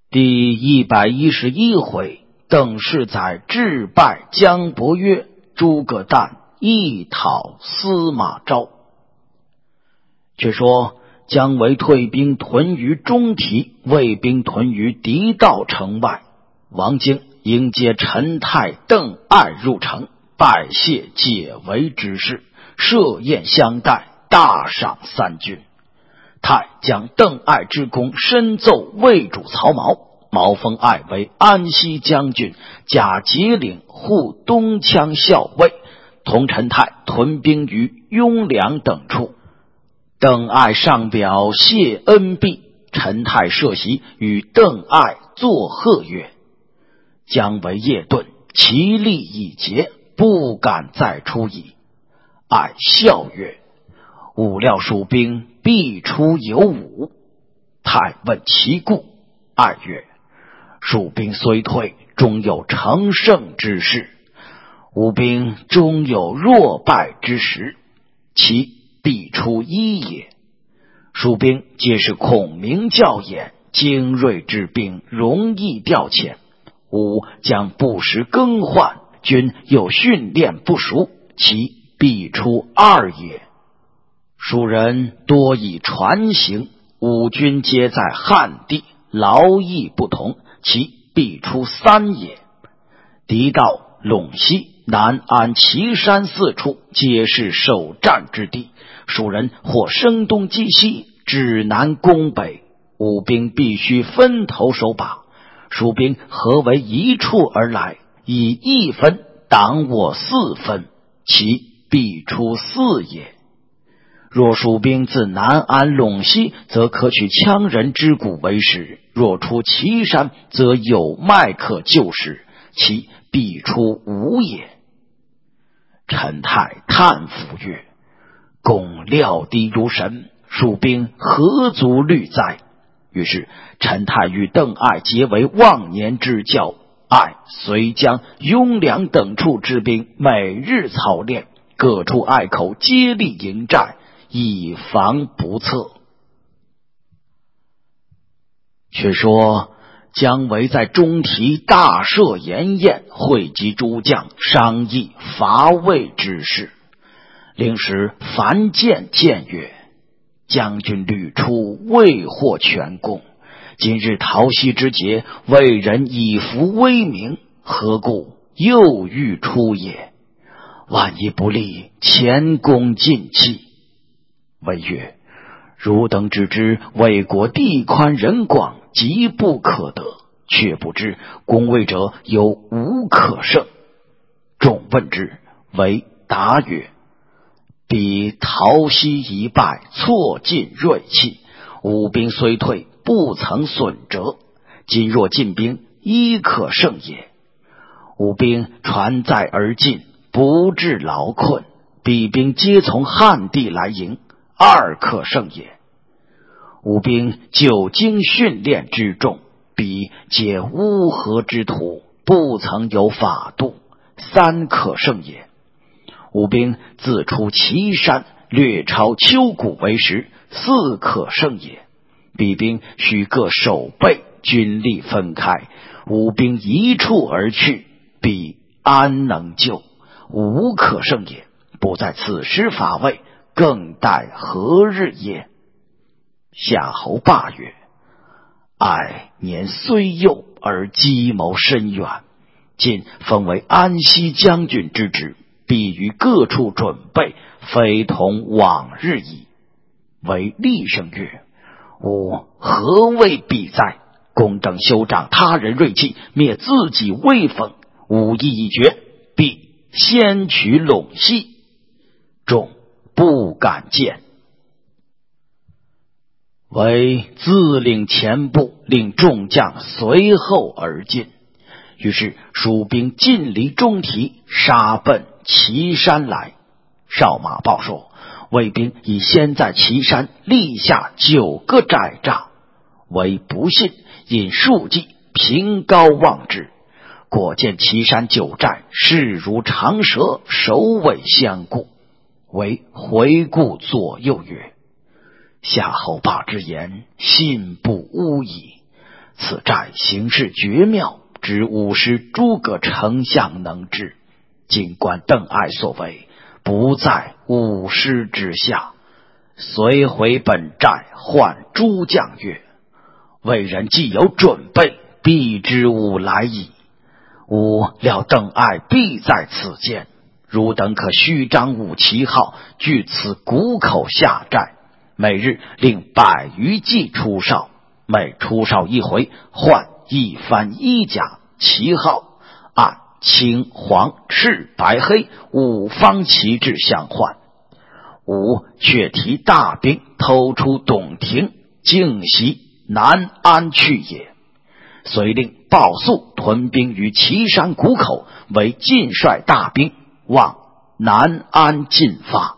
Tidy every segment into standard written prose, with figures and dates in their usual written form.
第111回，邓氏载致败姜伯约，诸葛诞一讨司马昭。却说姜维退兵屯于中提，魏兵屯于狄道城外。王经迎接陈泰、邓艾入城，拜谢解围之事，设宴相待，大赏3军。泰将邓艾之功深奏魏主曹髦，毛封艾为安西将军，假节领护东羌校尉，同陈泰屯兵于雍凉等处。邓艾上表谢恩毕，陈泰设席与邓艾作贺曰：姜维夜遁，其力已竭，不敢再出矣。艾笑曰：吾料蜀兵必出有五。泰问其故，艾曰：蜀兵虽退，终有乘胜之势，吾兵终有弱败之时，其必出一也。蜀兵皆是孔明教演，精锐之兵，容易调遣，吾将不时更换，军又训练不熟，其必出2也。蜀人多以船行，五军皆在汉地，劳役不同，其必出3也。狄道、陇西、南安、岐山4处皆是首战之地，蜀人或声东击西，指南攻北，五兵必须分头守把。蜀兵合为一处而来，以1分挡我4分，其必出4也。若蜀兵自南安、陇西，则可取羌人之谷为食；若出岐山，则有脉可救食，其必出5也。陈泰叹服曰：公料敌如神，蜀兵何足虑哉？于是陈泰与邓艾结为忘年之交，艾遂将雍凉等处之兵每日操练，各处隘口接力营寨，以防不测。却说姜维在中提大设筵宴，汇集诸将，商议伐魏之事。令使樊建谏曰：将军屡出，未获全功，今日讨西之节，魏人以服威名，何故又欲出也？万一不利，前功尽弃。魏曰：汝等只知魏国地宽人广，极不可得，却不知攻魏者有无可胜。众问之，魏答曰：彼陶西一败，挫尽锐气，吾兵虽退，不曾损折，今若进兵，一可胜也。吾兵船载而进，不致劳困，彼兵皆从汉地来迎，2可胜也。吾兵久经训练之众，彼皆乌合之徒，不曾有法度，3可胜也。吾兵自出岐山，略超丘谷为食，4可胜也。彼兵须各守备，军力分开，吾兵一处而去，彼安能救？5可胜也。不在此时伐魏，更待何日也？夏侯霸曰：艾年虽幼，而计谋深远，今封为安西将军之职，必于各处准备，非同往日矣。为厉声曰：吾何谓必哉？公正休长他人锐气，灭自己威风，吾意已决，必先取陇西。众不敢谏。为自领前部，令众将随后而进。于是蜀兵尽离中提，杀奔岐山来。少马报说，魏兵已先在岐山立下9个寨栅，为不信，引数骑凭高望之，果见岐山9寨势如长蛇，首尾相顾。为回顾左右曰：夏侯霸之言，信不诬矣。 此寨形势绝妙，只吾师诸葛丞相能治。尽管邓艾所为不在吾师之下，遂回本寨唤诸将曰：魏人既有准备，必知吾来矣。吾料邓艾必在此间，汝等可虚张吾旗号，据此谷口下寨，每日令100余骑出哨，每出哨一回，换一番衣甲旗号，按青黄赤白黑5方旗帜相换。吾却提大兵偷出董庭，径袭南安去也。遂令鲍肃屯兵于岐山谷口，为晋率大兵往南安进发。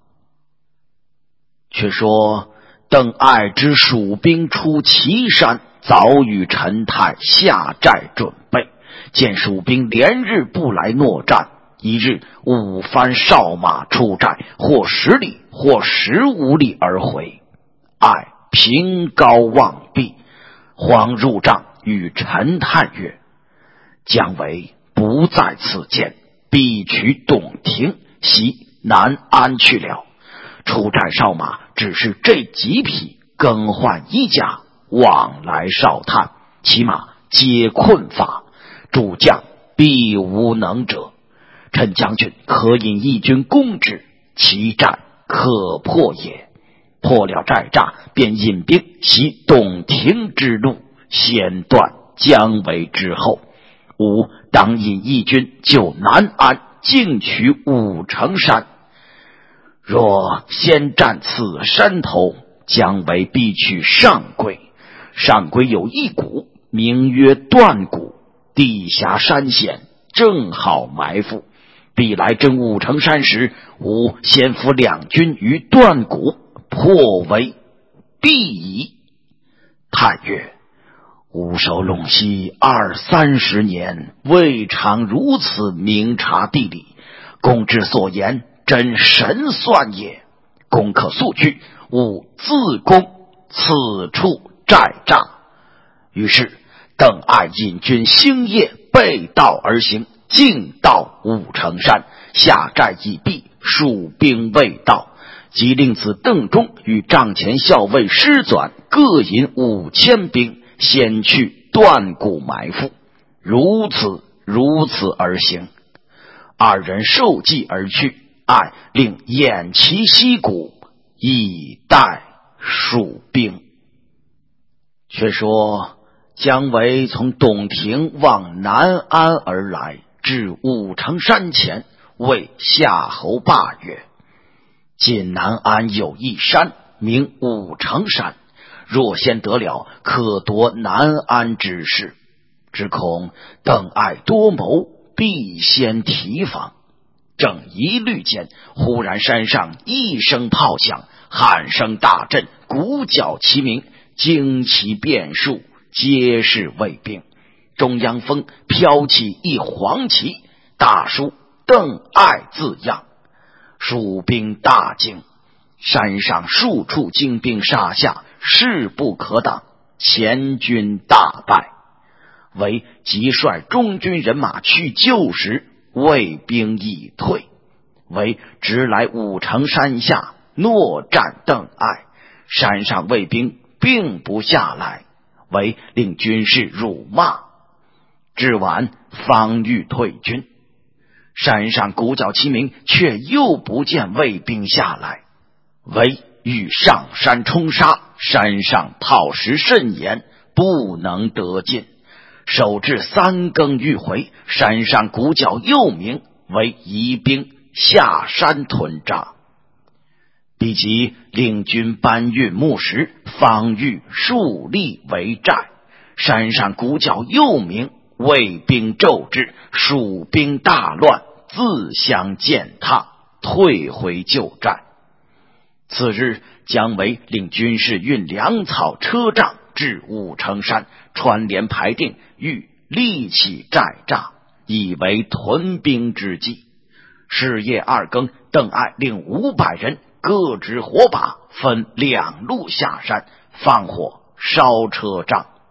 却说邓艾之蜀兵出岐山，早与陈泰下寨准备，见蜀兵连日不来搦战，一日5番哨马出寨，或10里或15里而回。艾凭高望壁，慌入帐与陈泰曰：姜维不在此间，必取董庭，袭南安去了。出寨哨马只是这几匹，更换衣甲，往来哨探，骑马皆困乏，诸将必无能者。陈将军可引义军攻之，其战可破也。破了寨栅，便引兵袭董庭之路，先断姜维之后。吾当引义军救南安，径取武城山。若先占此山头，姜维必取上邽。上邽有一谷，名曰断谷，地狭山险，正好埋伏。必来征武城山时，吾先伏2军于断谷，破为必矣。叹曰：吾守陇西20-30年，未尝如此明察地理，公之所言真神算也。公可速去，吾自攻此处寨栅。于是邓艾引军星夜背道而行，径到武城山，下寨已毕，蜀兵未到，即令子邓忠与帐前校尉师纂各引5000兵，先去断谷埋伏。如此而行。2人受计而去，艾令偃旗息鼓，以待蜀兵。却说姜维从董庭往南安而来，至武城山前，谓夏侯霸曰：近南安有一山，名武城山，若先得了，可夺南安之势。只恐邓艾多谋，必先提防。正疑虑间，忽然山上一声炮响，喊声大震，鼓角齐鸣，旌旗遍数，皆是魏兵。中央峰飘起一黄旗，大书邓艾字样。蜀兵大惊，山上数处精兵杀下，势不可挡，前军大败。为即率中军人马去救时，魏兵已退。为直来武城山下搦战邓艾，山上魏兵并不下来，为令军士辱骂。至晚方欲退军，山上鼓角齐鸣，却又不见魏兵下来，为欲上山冲杀，山上炮石甚严，不能得进。守至3更欲回，山上鼓角又鸣，为移兵下山屯扎。彼即令军搬运木石，方欲树立为寨，山上鼓角又鸣，魏兵骤至，蜀兵大乱，自相践踏，退回旧寨。次日，姜维令军士运粮草车仗至武城山，穿连排定，欲立起寨栅，以为屯兵之计。是夜2更，邓艾令500人各执火把，分2路下山，放火烧车仗。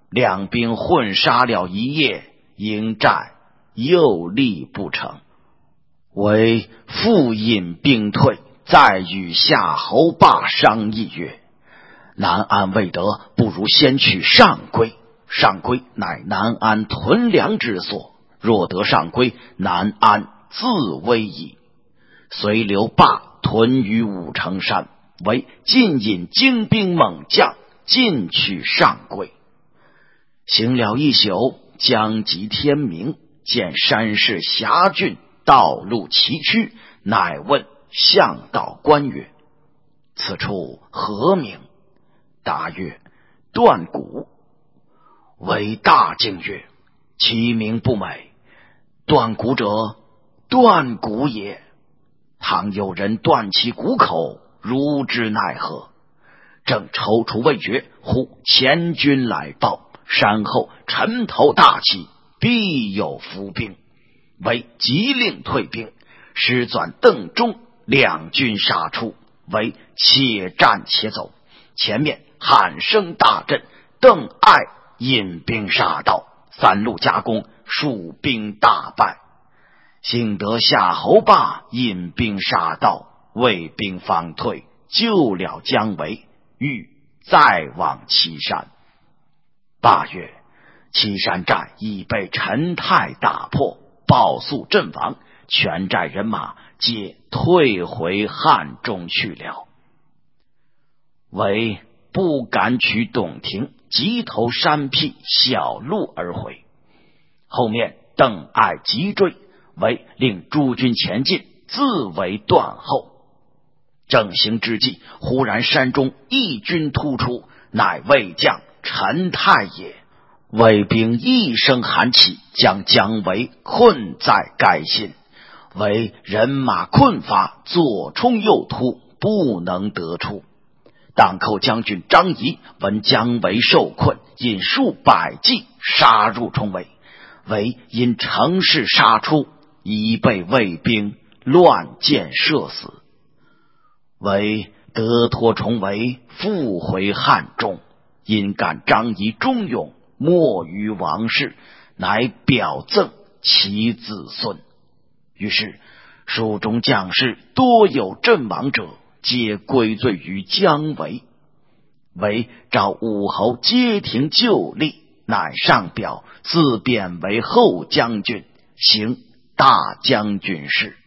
两兵混杀了一夜，营寨又立不成，为复引兵退，再与夏侯霸商议曰：南安未得，不如先取上邽。上邽乃南安屯粮之所，若得上邽，南安自危矣。遂留霸屯于武城山，为尽引精兵猛将，进取上邽。行了一宿，将及天明，见山势狭峻，道路崎岖，乃问向导官曰：此处何名？答曰：断谷。为大惊曰：其名不美，断谷者，断骨也。倘有人断其骨口，如之奈何？正踌躇未决，忽前军来报，山后尘头大起，必有伏兵。为急令退兵，师纂、邓忠两军杀出，为且战且走。前面喊声大震，邓艾引兵杀到，三路夹攻，蜀兵大败。幸得夏侯霸引兵杀到，魏兵方退，救了姜维，欲再往岐山。霸曰：岐山寨已被陈泰打破，报速阵亡，全寨人马皆退回汉中去了。为不敢取董亭，急投山僻小路而回。后面邓艾急追，为令诸军前进，自为断后。正行之际，忽然山中一军突出，乃魏将陈泰也。魏兵一声喊起，将姜维困在该心。为人马困乏，左冲右突，不能得出。荡寇将军张仪闻姜维受困，引数百骑杀入重围，为因乘势杀出，已被魏兵乱箭射死。为得脱重围，复回汉中，因感张仪忠勇，莫于王室，乃表赠其子孙。于是蜀中将士多有阵亡者，皆归罪于姜维。为召武侯街亭就立，乃上表自贬为后将军，行大将军事。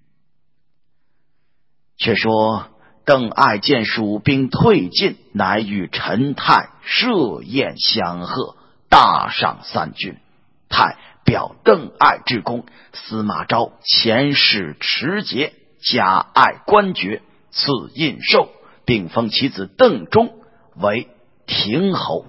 却说邓艾见蜀兵退进，乃与陈泰设宴相贺，大赏三军。泰表邓艾之功，司马昭遣使持节，加艾官爵，赐印绶，并封其子邓忠为亭侯。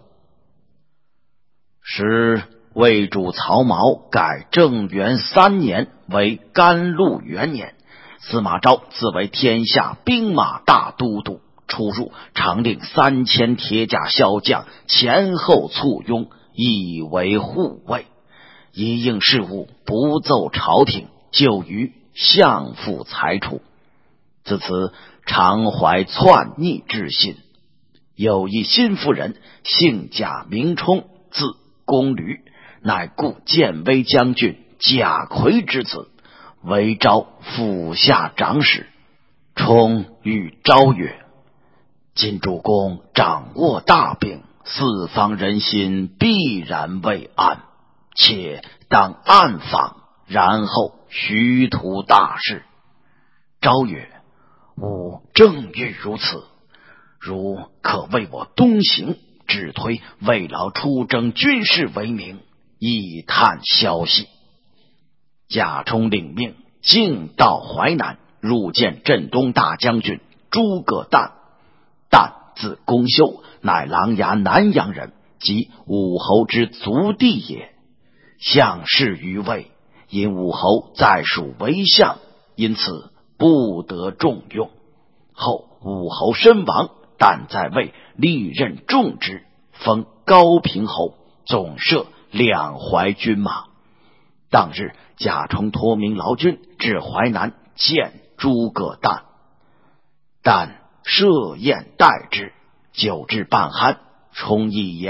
时魏主曹髦改正元3年为甘露元年，司马昭自为天下兵马大都督，出入常令3000铁甲骁将前后簇拥，以为护卫。一应事务不奏朝廷，就于相父裁处。自此常怀篡逆之心。有一新妇人，姓贾名冲，字公驴，乃故建威将军贾逵之子，为昭府下长史。冲与昭曰：今主公掌握大柄，四方人心必然未安，且当暗访，然后徐图大事。昭曰：吾正欲如此，如可为我东行，只推慰劳出征军事为名，以探消息。贾充领命，径到淮南，入见镇东大将军诸葛诞。诞字公修，乃琅琊南阳人，即武侯之族弟也。相事于魏，因武侯在蜀为相，因此不得重用。后武侯身亡，但在魏历任重职，封高平侯，总摄2淮军马。当日贾充托名劳军至淮南见诸葛诞，但设宴待之，酒至半酣，充一言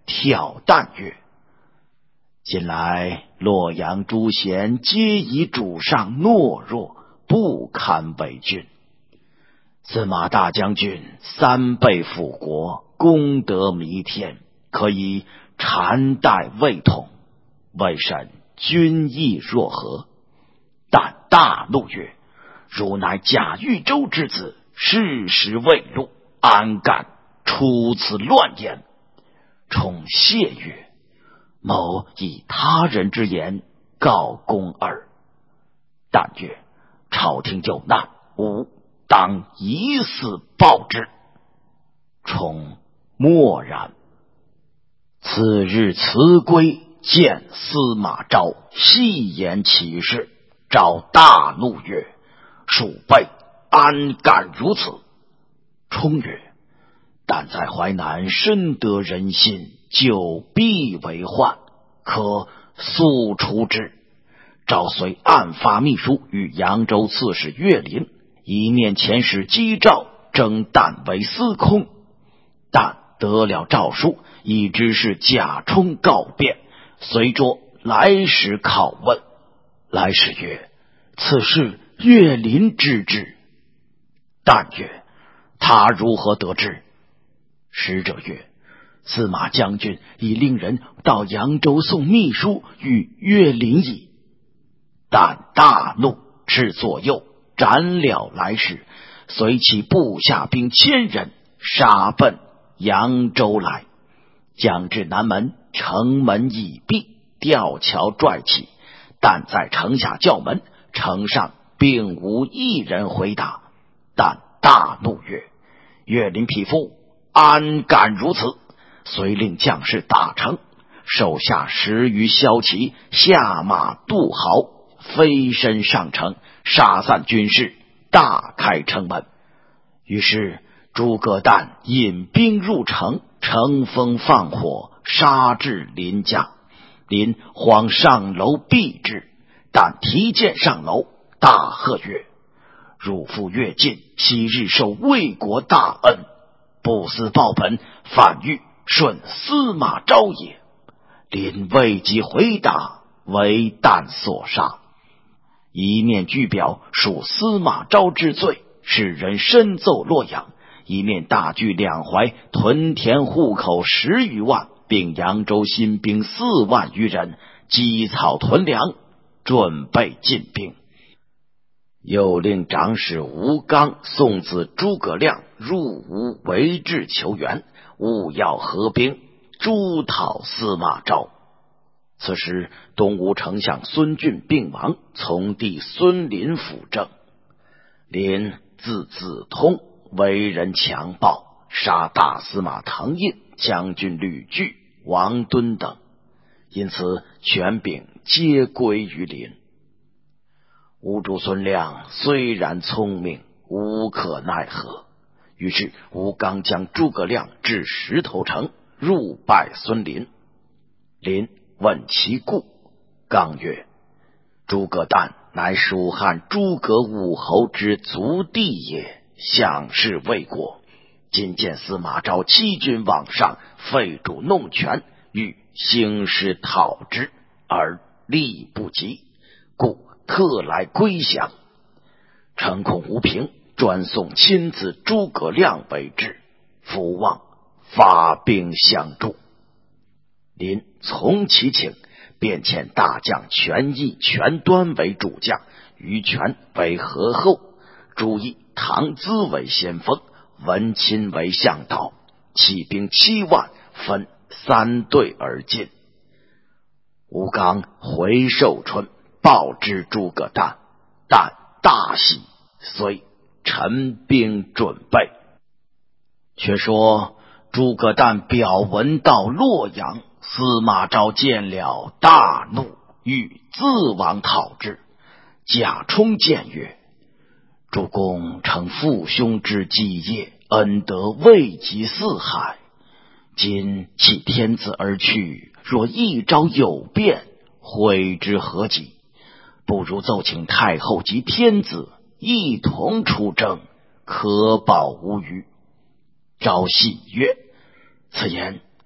挑担曰：近来洛阳诸贤皆以主上懦弱，不堪为君。司马大将军3倍辅国，功德弥天，可以禅代魏统，未审君意若何？但大怒曰：汝乃贾豫州之子，世时未露，安敢出此乱言？冲谢曰：某以他人之言告公耳。但曰：朝廷有难，吾当以死报之。冲默然。次日辞归，见司马昭，细言其事。昭大怒曰：鼠辈安敢如此？冲曰：但在淮南深得人心，久必为患，可速除之。昭遂暗发密书与扬州刺史岳林，一面遣使击赵，征旦为司空。但得了诏书，已知是贾充告变，随着来使拷问。来使曰：此事岳林知之。但曰：他如何得知？使者曰：司马将军已令人到扬州送密书与岳林矣。但大怒，斥左右斩了来使，随其部下兵1000人，杀奔扬州来。将至南门，城门已闭，吊桥拽起，但在城下叫门，城上并无一人回答。但大怒曰：岳林匹夫，安敢如此？遂令将士打城，手下10余骁骑下马渡壕，飞身上城，杀散军士，大开城门。于是诸葛诞引兵入城，乘风放火，杀至林家。林慌上楼避之，但提剑上楼，大喝曰：汝父越晋，昔日受魏国大恩，不思报本，反欲顺司马昭也。林未及回答，为诞所杀。一面据表属司马昭之罪，使人深奏洛阳；一面大据两淮，屯田户口10余万，并扬州新兵4万余人，积草屯粮，准备进兵。又令长史吴刚、宋子诸葛亮入吴围质求援，务要合兵，诛讨司马昭。此时东吴丞相孙峻病亡，从弟孙林辅政。林字子通，为人强暴，杀大司马滕胤、将军吕据、王敦等，因此权柄皆归于林。吴主孙亮虽然聪明，无可奈何。于是吴刚将诸葛亮至石头城，入拜孙林。林问其故，刚曰：诸葛诞乃蜀汉诸葛武侯之族弟也，享世魏国。今见司马昭欺君罔上，废主弄权，欲兴师讨之，而力不及，故特来归降。诚恐无凭，专送亲子诸葛亮为质，伏望发兵相助。林从其请，便遣大将权益、权端为主将，于权为合后，朱毅、唐咨为先锋，文钦为向导，起兵7万，分3队而进。吴刚回寿春，报之诸葛诞，但大喜，遂陈兵准备。却说诸葛诞表文到洛阳，司马昭见了，大怒，欲自往讨之。贾充谏曰：主公承父兄之基业，恩德未及四海，今弃天子而去，若一朝有变，悔之何及？不如奏请太后及天子一同出征，可保无虞。昭喜曰：此言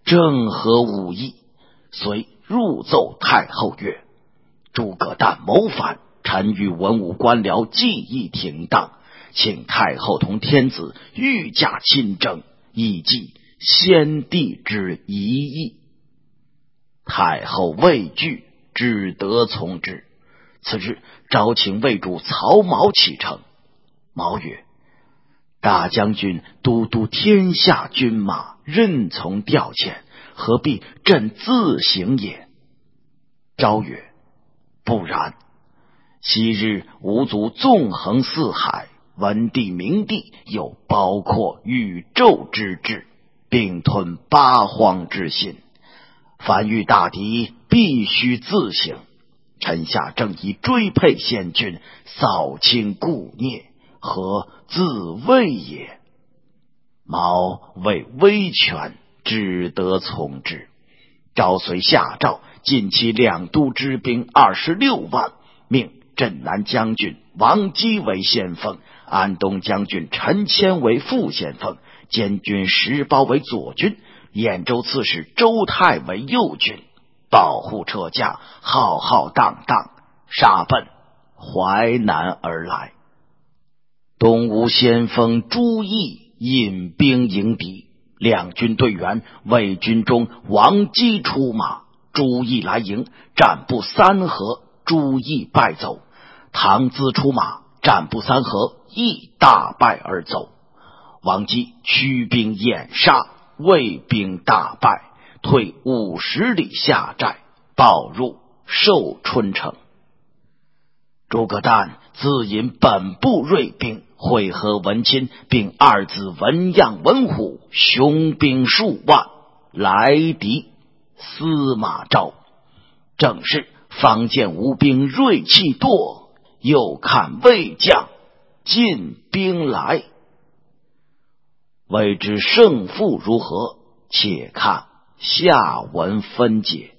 正合吾意，遂入奏太后曰：诸葛诞谋反，臣与文武官僚计议停当，请太后同天子御驾亲征，以祭先帝之遗意。太后畏惧，只得从之。次日，召请魏主曹髦启程。毛曰：大将军都督天下军马，任从调遣，何必朕自行也？昭曰：不然。昔日吾族纵横四海，文帝明帝有包括宇宙之志，并吞八荒之心，凡遇大敌，必须自省。臣下正以追配先君，扫清故孽，何自卫也？毛为威权，只得从之。昭遂下诏，尽其两都之兵26万，命镇南将军王基为先锋，安东将军陈谦为副先锋，监军石苞为左军，兖州刺史周泰为右军，保护车驾，浩浩荡荡，杀奔淮南而来。东吴先锋朱毅引兵迎敌，两军队员，魏军中王基出马，朱毅来迎，战不3合，朱毅败走。唐咨出马，战不3合，亦大败而走。王基驱兵掩杀，魏兵大败，退50里下寨，报入寿春城。诸葛诞自引本部锐兵会合文钦，并二子文样、文虎，雄兵数万，来敌司马昭。正是方见吴兵锐气多，又看魏将进兵来。未知胜负如何，且看下文分解。